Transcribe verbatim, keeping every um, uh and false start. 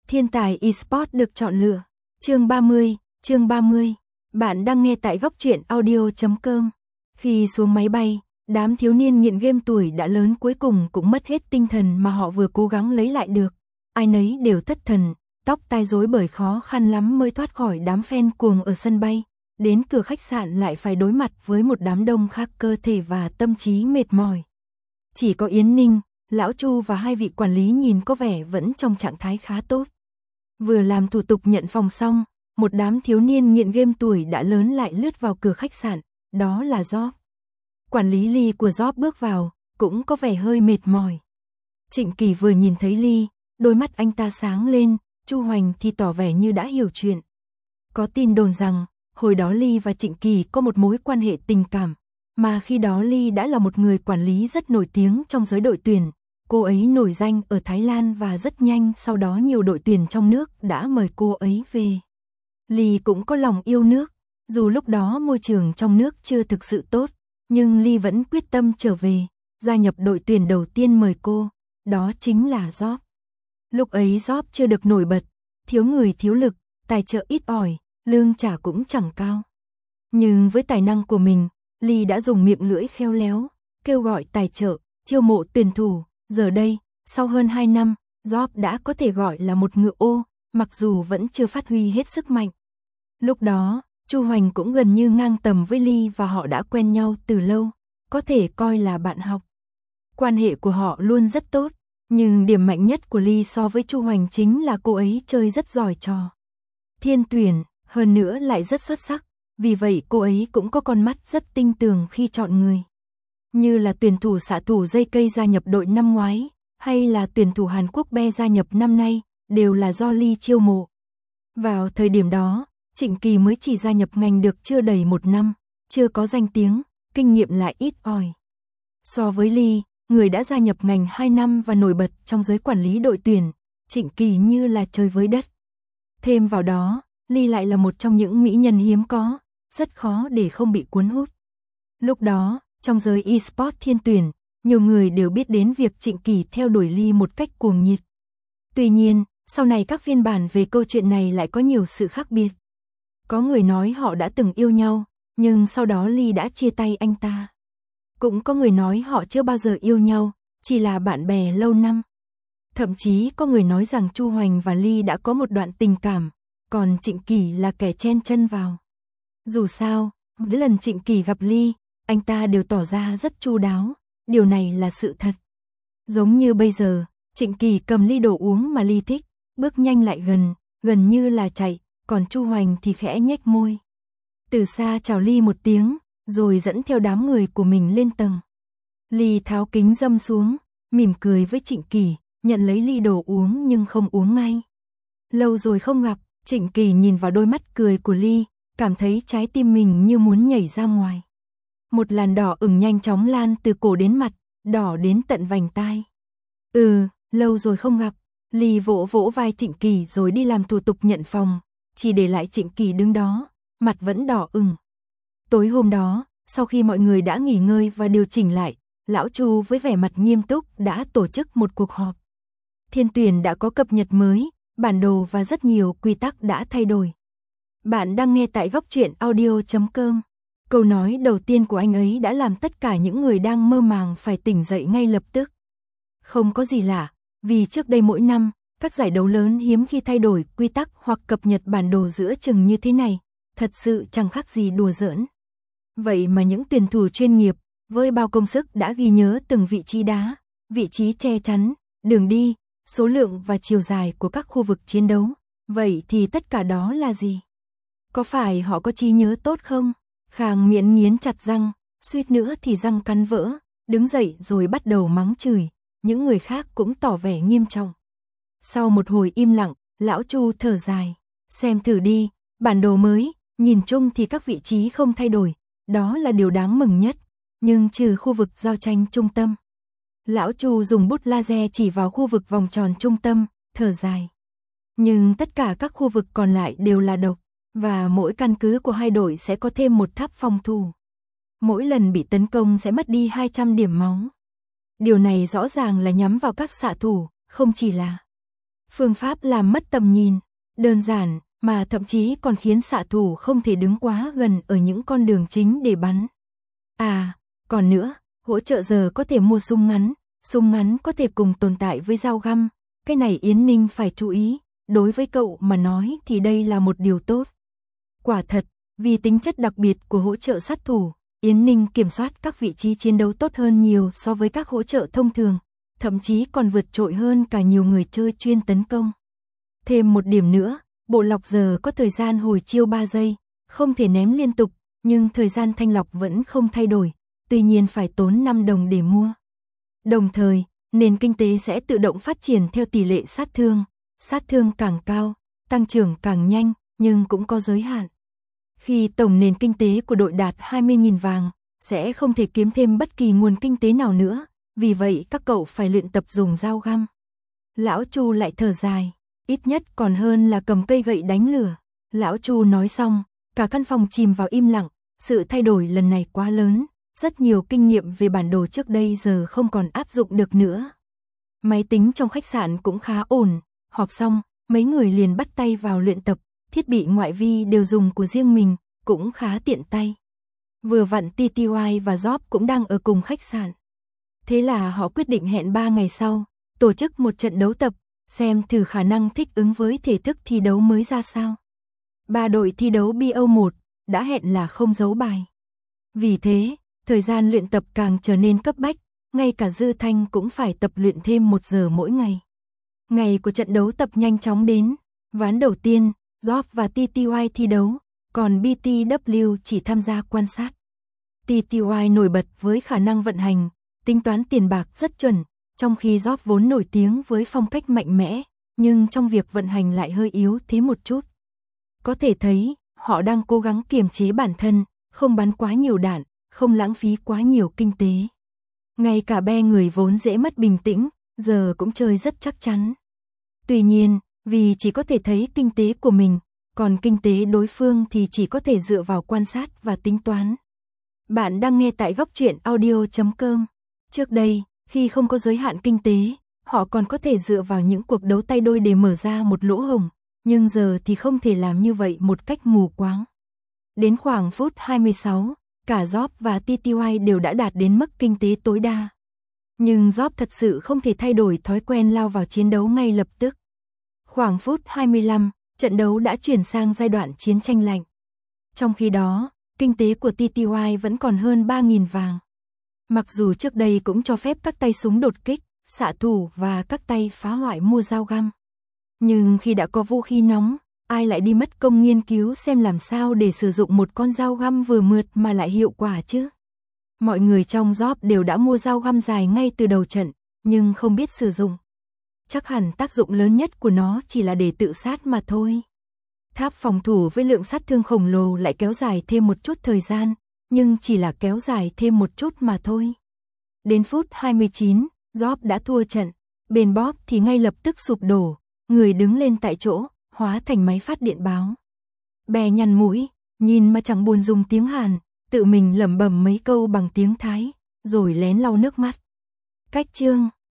Thiên tài eSports được chọn lựa. Chương ba mươi, chương ba mươi. Bạn đang nghe tại góc truyện audio chấm com. Khi xuống máy bay, đám thiếu niên nghiện game tuổi đã lớn cuối cùng cũng mất hết tinh thần mà họ vừa cố gắng lấy lại được. Ai nấy đều thất thần, tóc tai rối bởi khó khăn lắm mới thoát khỏi đám fan cuồng ở sân bay. Đến cửa khách sạn lại phải đối mặt với một đám đông khác cơ thể và tâm trí mệt mỏi. Chỉ có Yến Ninh, Lão Chu và hai vị quản lý nhìn có vẻ vẫn trong trạng thái khá tốt. Vừa làm thủ tục nhận phòng xong, một đám thiếu niên nghiện game tuổi đã lớn lại lướt vào cửa khách sạn, đó là Job. Quản lý Ly của Job bước vào, cũng có vẻ hơi mệt mỏi. Trịnh Kỳ vừa nhìn thấy Ly, đôi mắt anh ta sáng lên, Chu Hoành thì tỏ vẻ như đã hiểu chuyện. Có tin đồn rằng, hồi đó Ly và Trịnh Kỳ có một mối quan hệ tình cảm, mà khi đó Ly đã là một người quản lý rất nổi tiếng trong giới đội tuyển. Cô ấy nổi danh ở Thái Lan và rất nhanh sau đó nhiều đội tuyển trong nước đã mời cô ấy về. Ly cũng có lòng yêu nước, dù lúc đó môi trường trong nước chưa thực sự tốt, nhưng Ly vẫn quyết tâm trở về, gia nhập đội tuyển đầu tiên mời cô, đó chính là Job. Lúc ấy Job chưa được nổi bật, thiếu người thiếu lực, tài trợ ít ỏi, lương trả cũng chẳng cao. Nhưng với tài năng của mình, Ly đã dùng miệng lưỡi khéo léo, kêu gọi tài trợ, chiêu mộ tuyển thủ. Giờ đây, sau hơn hai năm, Job đã có thể gọi là một ngựa ô, mặc dù vẫn chưa phát huy hết sức mạnh. Lúc đó, Chu Hoành cũng gần như ngang tầm với Ly và họ đã quen nhau từ lâu, có thể coi là bạn học. Quan hệ của họ luôn rất tốt, nhưng điểm mạnh nhất của Ly so với Chu Hoành chính là cô ấy chơi rất giỏi trò thiên tuyển, hơn nữa lại rất xuất sắc, vì vậy cô ấy cũng có con mắt rất tinh tường khi chọn người. Như là tuyển thủ xạ thủ dây cây gia nhập đội năm ngoái, hay là tuyển thủ Hàn Quốc Be gia nhập năm nay, đều là do Ly chiêu mộ. Vào thời điểm đó, Trịnh Kỳ mới chỉ gia nhập ngành được chưa đầy một năm, chưa có danh tiếng, kinh nghiệm lại ít ỏi. So với Ly, người đã gia nhập ngành hai năm và nổi bật trong giới quản lý đội tuyển, Trịnh Kỳ như là trời với đất. Thêm vào đó, Ly lại là một trong những mỹ nhân hiếm có, rất khó để không bị cuốn hút. Lúc đó, trong giới eSports thiên tuyển, nhiều người đều biết đến việc Trịnh Kỳ theo đuổi Ly một cách cuồng nhiệt. Tuy nhiên, sau này các phiên bản về câu chuyện này lại có nhiều sự khác biệt. Có người nói họ đã từng yêu nhau, nhưng sau đó Ly đã chia tay anh ta. Cũng có người nói họ chưa bao giờ yêu nhau, chỉ là bạn bè lâu năm. Thậm chí có người nói rằng Chu Hoành và Ly đã có một đoạn tình cảm, còn Trịnh Kỳ là kẻ chen chân vào. Dù sao, mỗi lần Trịnh Kỳ gặp Ly, anh ta đều tỏ ra rất chu đáo, điều này là sự thật. Giống như bây giờ, Trịnh Kỳ cầm ly đồ uống mà Ly thích, bước nhanh lại gần, gần như là chạy, còn Chu Hoành thì khẽ nhếch môi. Từ xa chào Ly một tiếng, rồi dẫn theo đám người của mình lên tầng. Ly tháo kính râm xuống, mỉm cười với Trịnh Kỳ, nhận lấy ly đồ uống nhưng không uống ngay. Lâu rồi không gặp, Trịnh Kỳ nhìn vào đôi mắt cười của Ly, cảm thấy trái tim mình như muốn nhảy ra ngoài. Một làn đỏ ửng nhanh chóng lan từ cổ đến mặt, đỏ đến tận vành tai. Ừ, lâu rồi không gặp. Ly vỗ vỗ vai Trịnh Kỳ rồi đi làm thủ tục nhận phòng, chỉ để lại Trịnh Kỳ đứng đó, mặt vẫn đỏ ửng. Tối hôm đó, sau khi mọi người đã nghỉ ngơi và điều chỉnh lại, Lão Chu với vẻ mặt nghiêm túc đã tổ chức một cuộc họp. Thiên tuyển đã có cập nhật mới, bản đồ và rất nhiều quy tắc đã thay đổi. Bạn đang nghe tại góc truyện audio chấm com. Câu nói đầu tiên của anh ấy đã làm tất cả những người đang mơ màng phải tỉnh dậy ngay lập tức. Không có gì lạ, vì trước đây mỗi năm, các giải đấu lớn hiếm khi thay đổi quy tắc hoặc cập nhật bản đồ giữa chừng như thế này, thật sự chẳng khác gì đùa giỡn. Vậy mà những tuyển thủ chuyên nghiệp, với bao công sức đã ghi nhớ từng vị trí đá, vị trí che chắn, đường đi, số lượng và chiều dài của các khu vực chiến đấu. Vậy thì tất cả đó là gì? Có phải họ có trí nhớ tốt không? Khang Miễn nghiến chặt răng, suýt nữa thì răng cắn vỡ, đứng dậy rồi bắt đầu mắng chửi, những người khác cũng tỏ vẻ nghiêm trọng. Sau một hồi im lặng, Lão Chu thở dài, xem thử đi, bản đồ mới, nhìn chung thì các vị trí không thay đổi, đó là điều đáng mừng nhất, nhưng trừ khu vực giao tranh trung tâm. Lão Chu dùng bút laser chỉ vào khu vực vòng tròn trung tâm, thở dài. Nhưng tất cả các khu vực còn lại đều là độc, và mỗi căn cứ của hai đội sẽ có thêm một tháp phòng thủ. Mỗi lần bị tấn công sẽ mất đi hai trăm điểm máu. Điều này rõ ràng là nhắm vào các xạ thủ, không chỉ là Phương pháp làm mất tầm nhìn, đơn giản, mà thậm chí còn khiến xạ thủ không thể đứng quá gần ở những con đường chính để bắn. À, còn nữa, hỗ trợ giờ có thể mua súng ngắn, súng ngắn có thể cùng tồn tại với dao găm, cái này Yến Ninh phải chú ý, đối với cậu mà nói thì đây là một điều tốt. Quả thật, vì tính chất đặc biệt của hỗ trợ sát thủ, Yến Ninh kiểm soát các vị trí chiến đấu tốt hơn nhiều so với các hỗ trợ thông thường, thậm chí còn vượt trội hơn cả nhiều người chơi chuyên tấn công. Thêm một điểm nữa, bộ lọc giờ có thời gian hồi chiêu ba giây, không thể ném liên tục, nhưng thời gian thanh lọc vẫn không thay đổi, tuy nhiên phải tốn năm đồng để mua. Đồng thời, nền kinh tế sẽ tự động phát triển theo tỷ lệ sát thương, sát thương càng cao, tăng trưởng càng nhanh, nhưng cũng có giới hạn. Khi tổng nền kinh tế của đội đạt hai mươi nghìn vàng, sẽ không thể kiếm thêm bất kỳ nguồn kinh tế nào nữa, vì vậy các cậu phải luyện tập dùng dao găm. Lão Chu lại thở dài, ít nhất còn hơn là cầm cây gậy đánh lửa. Lão Chu nói xong, cả căn phòng chìm vào im lặng, sự thay đổi lần này quá lớn, rất nhiều kinh nghiệm về bản đồ trước đây giờ không còn áp dụng được nữa. Máy tính trong khách sạn cũng khá ổn, họp xong, mấy người liền bắt tay vào luyện tập, thiết bị ngoại vi đều dùng của riêng mình, cũng khá tiện tay. Vừa vặn tê tê i và Job cũng đang ở cùng khách sạn. Thế là họ quyết định hẹn ba ngày sau, tổ chức một trận đấu tập, xem thử khả năng thích ứng với thể thức thi đấu mới ra sao. Ba đội thi đấu bê o một đã hẹn là không giấu bài. Vì thế, thời gian luyện tập càng trở nên cấp bách, ngay cả Dư Thanh cũng phải tập luyện thêm một giờ mỗi ngày. Ngày của trận đấu tập nhanh chóng đến, ván đầu tiên, Job và tê tê i thi đấu, còn bê tê vê chỉ tham gia quan sát. tê tê i nổi bật với khả năng vận hành, tính toán tiền bạc rất chuẩn, trong khi Job vốn nổi tiếng với phong cách mạnh mẽ, nhưng trong việc vận hành lại hơi yếu thế một chút. Có thể thấy, họ đang cố gắng kiềm chế bản thân, không bắn quá nhiều đạn, không lãng phí quá nhiều kinh tế. Ngay cả be người vốn dễ mất bình tĩnh, giờ cũng chơi rất chắc chắn. Tuy nhiên, vì chỉ có thể thấy kinh tế của mình, còn kinh tế đối phương thì chỉ có thể dựa vào quan sát và tính toán. Bạn đang nghe tại góc truyện audio chấm com. Trước đây, khi không có giới hạn kinh tế, họ còn có thể dựa vào những cuộc đấu tay đôi để mở ra một lỗ hổng, nhưng giờ thì không thể làm như vậy một cách mù quáng. Đến khoảng phút hai mươi sáu, cả Job và tê tê i đều đã đạt đến mức kinh tế tối đa. Nhưng Job thật sự không thể thay đổi thói quen lao vào chiến đấu ngay lập tức. Khoảng phút hai mươi lăm, trận đấu đã chuyển sang giai đoạn chiến tranh lạnh. Trong khi đó, kinh tế của tê tê i vẫn còn hơn ba nghìn vàng. Mặc dù trước đây cũng cho phép các tay súng đột kích, xạ thủ và các tay phá hoại mua dao găm. Nhưng khi đã có vũ khí nóng, ai lại đi mất công nghiên cứu xem làm sao để sử dụng một con dao găm vừa mượt mà lại hiệu quả chứ? Mọi người trong Job đều đã mua dao găm dài ngay từ đầu trận, nhưng không biết sử dụng. Chắc hẳn tác dụng lớn nhất của nó chỉ là để tự sát mà thôi. Tháp phòng thủ với lượng sát thương khổng lồ lại kéo dài thêm một chút thời gian, nhưng chỉ là kéo dài thêm một chút mà thôi. Đến phút hai mươi chín, Job đã thua trận, bên Bob thì ngay lập tức sụp đổ, người đứng lên tại chỗ, hóa thành máy phát điện báo. Bè nhăn mũi, nhìn mà chẳng buồn dùng tiếng Hàn, tự mình lẩm bẩm mấy câu bằng tiếng Thái, rồi lén lau nước mắt. Cách chương